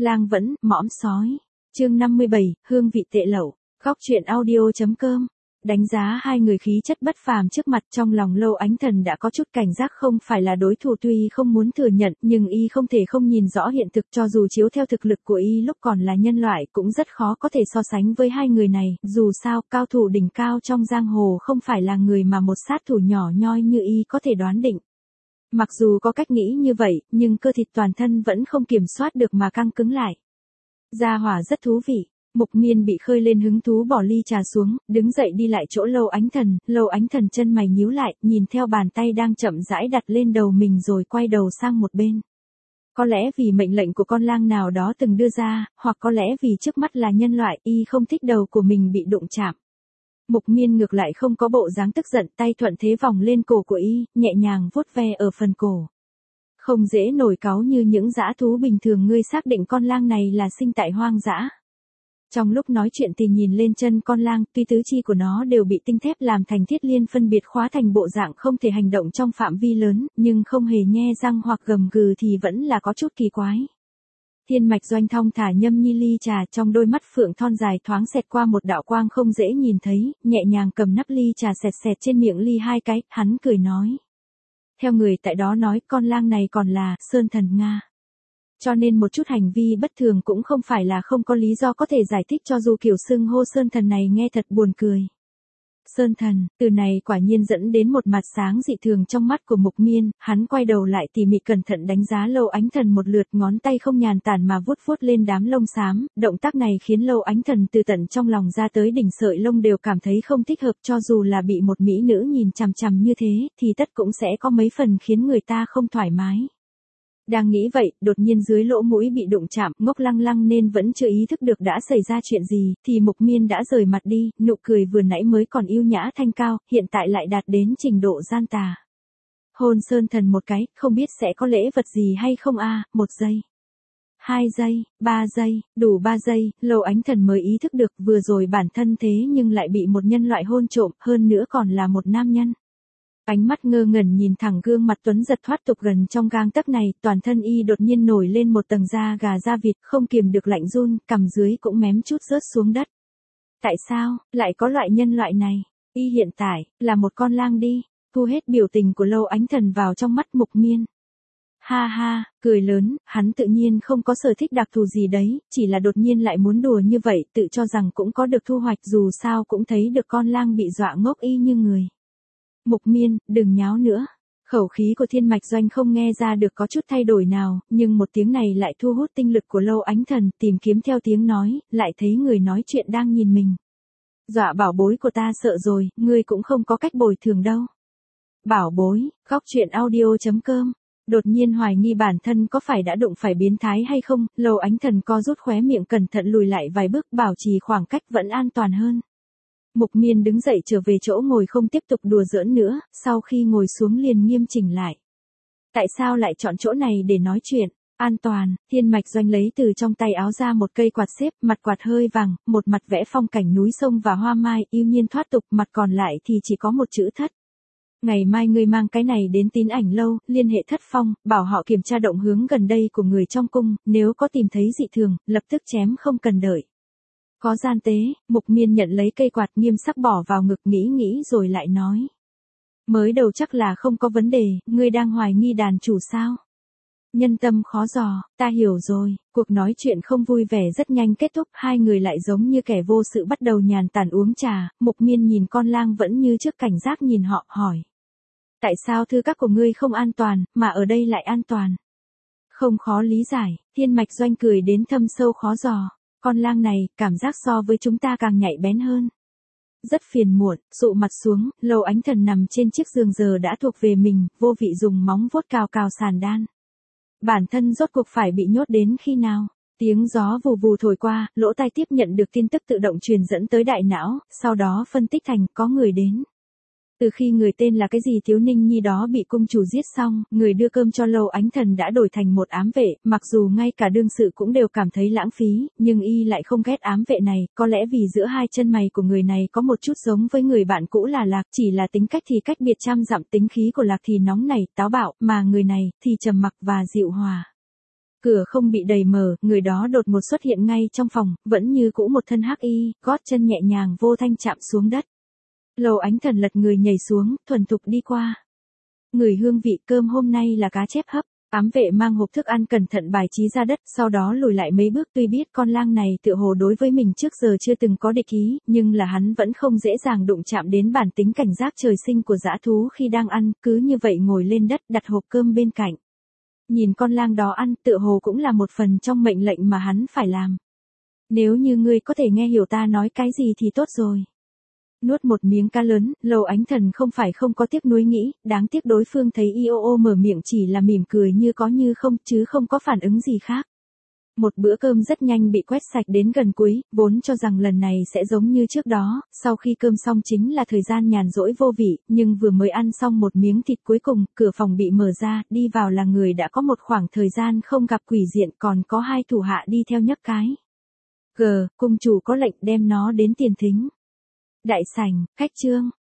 Lang vẫn, mõm sói. Chương 57, hương vị tệ lẩu. Góc truyện audio.com. Đánh giá hai người khí chất bất phàm trước mặt, trong lòng Lâu Ánh Thần đã có chút cảnh giác không phải là đối thủ, tuy không muốn thừa nhận nhưng y không thể không nhìn rõ hiện thực, cho dù chiếu theo thực lực của y lúc còn là nhân loại cũng rất khó có thể so sánh với hai người này, dù sao cao thủ đỉnh cao trong giang hồ không phải là người mà một sát thủ nhỏ nhoi như y có thể đoán định. Mặc dù có cách nghĩ như vậy, nhưng cơ thịt toàn thân vẫn không kiểm soát được mà căng cứng lại. Gia hỏa rất thú vị. Mục Miên bị khơi lên hứng thú bỏ ly trà xuống, đứng dậy đi lại chỗ Lâu Ánh Thần. Lâu Ánh Thần chân mày nhíu lại, nhìn theo bàn tay đang chậm rãi đặt lên đầu mình rồi quay đầu sang một bên. Có lẽ vì mệnh lệnh của con lang nào đó từng đưa ra, hoặc có lẽ vì trước mắt là nhân loại, y không thích đầu của mình bị đụng chạm. Mục Miên ngược lại không có bộ dáng tức giận, tay thuận thế vòng lên cổ của y, nhẹ nhàng vuốt ve ở phần cổ. Không dễ nổi cáu như những dã thú bình thường, ngươi xác định con lang này là sinh tại hoang dã. Trong lúc nói chuyện thì nhìn lên chân con lang, tuy tứ chi của nó đều bị tinh thép làm thành thiết liên phân biệt khóa thành bộ dạng không thể hành động trong phạm vi lớn, nhưng không hề nhe răng hoặc gầm gừ thì vẫn là có chút kỳ quái. Thiên Mạch Doanh thong thả nhâm nhi ly trà, trong đôi mắt phượng thon dài thoáng xẹt qua một đạo quang không dễ nhìn thấy, nhẹ nhàng cầm nắp ly trà xẹt xẹt trên miệng ly hai cái, hắn cười nói. Theo người tại đó nói, con lang này còn là Sơn Thần Nga. Cho nên một chút hành vi bất thường cũng không phải là không có lý do có thể giải thích, cho dù kiểu xưng hô Sơn Thần này nghe thật buồn cười. Sơn Thần, từ này quả nhiên dẫn đến một mặt sáng dị thường trong mắt của Mục Miên, hắn quay đầu lại tỉ mỉ cẩn thận đánh giá Lâu Ánh Thần một lượt, ngón tay không nhàn tản mà vuốt vuốt lên đám lông xám, động tác này khiến Lâu Ánh Thần từ tận trong lòng ra tới đỉnh sợi lông đều cảm thấy không thích hợp, cho dù là bị một mỹ nữ nhìn chằm chằm như thế, thì tất cũng sẽ có mấy phần khiến người ta không thoải mái. Đang nghĩ vậy, đột nhiên dưới lỗ mũi bị đụng chạm, ngốc lăng lăng nên vẫn chưa ý thức được đã xảy ra chuyện gì, thì Mục Miên đã rời mặt đi, nụ cười vừa nãy mới còn yêu nhã thanh cao, hiện tại lại đạt đến trình độ gian tà. Hôn Sơn Thần một cái, không biết sẽ có lễ vật gì hay không a? 1 giây, 2 giây, 3 giây, đủ 3 giây, Lâu Ánh Thần mới ý thức được vừa rồi bản thân thế nhưng lại bị một nhân loại hôn trộm, hơn nữa còn là một nam nhân. Ánh mắt ngơ ngẩn nhìn thẳng gương mặt tuấn giật thoát tục gần trong gang tấc này, toàn thân y đột nhiên nổi lên một tầng da gà da vịt, không kiềm được lạnh run, cằm dưới cũng mém chút rớt xuống đất. Tại sao, lại có loại nhân loại này? Y hiện tại, là một con lang đi, thu hết biểu tình của Lâu Ánh Thần vào trong mắt Mục Miên. Ha ha, cười lớn, hắn tự nhiên không có sở thích đặc thù gì đấy, chỉ là đột nhiên lại muốn đùa như vậy, tự cho rằng cũng có được thu hoạch, dù sao cũng thấy được con lang bị dọa ngốc y như người. Mục Miên, đừng nháo nữa. Khẩu khí của Thiên Mạch Doanh không nghe ra được có chút thay đổi nào, nhưng một tiếng này lại thu hút tinh lực của Lâu Ánh Thần, tìm kiếm theo tiếng nói, lại thấy người nói chuyện đang nhìn mình. Dọa bảo bối của ta sợ rồi, ngươi cũng không có cách bồi thường đâu. Bảo bối, góc truyện audio.com. Đột nhiên hoài nghi bản thân có phải đã đụng phải biến thái hay không, Lâu Ánh Thần co rút khóe miệng cẩn thận lùi lại vài bước, bảo trì khoảng cách vẫn an toàn hơn. Mục Miên đứng dậy trở về chỗ ngồi không tiếp tục đùa giỡn nữa, sau khi ngồi xuống liền nghiêm chỉnh lại. Tại sao lại chọn chỗ này để nói chuyện? An toàn, Thiên Mạch Doanh lấy từ trong tay áo ra một cây quạt xếp, mặt quạt hơi vàng, một mặt vẽ phong cảnh núi sông và hoa mai, yêu nhiên thoát tục, mặt còn lại thì chỉ có một chữ Thất. Ngày mai ngươi mang cái này đến Tín Ảnh Lâu, liên hệ Thất Phong, bảo họ kiểm tra động hướng gần đây của người trong cung, nếu có tìm thấy dị thường, lập tức chém không cần đợi. Có gian tế, Mục Miên nhận lấy cây quạt nghiêm sắc bỏ vào ngực, nghĩ rồi lại nói. Mới đầu chắc là không có vấn đề, ngươi đang hoài nghi đàn chủ sao? Nhân tâm khó dò, ta hiểu rồi, cuộc nói chuyện không vui vẻ rất nhanh kết thúc, hai người lại giống như kẻ vô sự bắt đầu nhàn tản uống trà, Mục Miên nhìn con lang vẫn như trước cảnh giác nhìn họ, hỏi. Tại sao thư các của ngươi không an toàn, mà ở đây lại an toàn? Không khó lý giải, Thiên Mạch Doanh cười đến thâm sâu khó dò. Con lang này, cảm giác so với chúng ta càng nhạy bén hơn. Rất phiền muộn, dụ mặt xuống, Lâu Ánh Thần nằm trên chiếc giường giờ đã thuộc về mình, vô vị dùng móng vuốt cào cào sàn đan. Bản thân rốt cuộc phải bị nhốt đến khi nào? Tiếng gió vù vù thổi qua, lỗ tai tiếp nhận được tin tức tự động truyền dẫn tới đại não, sau đó phân tích thành có người đến. Từ khi người tên là cái gì Thiếu Ninh Nhi đó bị cung chủ giết xong, người đưa cơm cho Lâu Ánh Thần đã đổi thành một ám vệ, mặc dù ngay cả đương sự cũng đều cảm thấy lãng phí, nhưng y lại không ghét ám vệ này, có lẽ vì giữa hai chân mày của người này có một chút giống với người bạn cũ là Lạc, chỉ là tính cách thì cách biệt trăm dặm, tính khí của Lạc thì nóng nảy, táo bạo, mà người này thì trầm mặc và dịu hòa. Cửa không bị đẩy mở, người đó đột ngột xuất hiện ngay trong phòng, vẫn như cũ một thân hắc y, gót chân nhẹ nhàng vô thanh chạm xuống đất. Lâu Ánh Thần lật người nhảy xuống, thuần thục đi qua. Ngửi hương vị cơm hôm nay là cá chép hấp. Ám vệ mang hộp thức ăn cẩn thận bài trí ra đất, sau đó lùi lại mấy bước, tuy biết con lang này tựa hồ đối với mình trước giờ chưa từng có địch ý, nhưng là hắn vẫn không dễ dàng đụng chạm đến bản tính cảnh giác trời sinh của dã thú khi đang ăn, cứ như vậy ngồi lên đất đặt hộp cơm bên cạnh. Nhìn con lang đó ăn tựa hồ cũng là một phần trong mệnh lệnh mà hắn phải làm. Nếu như ngươi có thể nghe hiểu ta nói cái gì thì tốt rồi. Nuốt một miếng cá lớn, Lâu Ánh Thần không phải không có tiếc nuối nghĩ, đáng tiếc đối phương thấy Ioo mở miệng chỉ là mỉm cười như có như không chứ không có phản ứng gì khác. Một bữa cơm rất nhanh bị quét sạch đến gần cuối, vốn cho rằng lần này sẽ giống như trước đó, sau khi cơm xong chính là thời gian nhàn rỗi vô vị, nhưng vừa mới ăn xong một miếng thịt cuối cùng, cửa phòng bị mở ra, đi vào là người đã có một khoảng thời gian không gặp quỷ diện, còn có hai thủ hạ đi theo nhấc cái. Cung chủ có lệnh đem nó đến tiền thính. Đại sảnh, khách trương,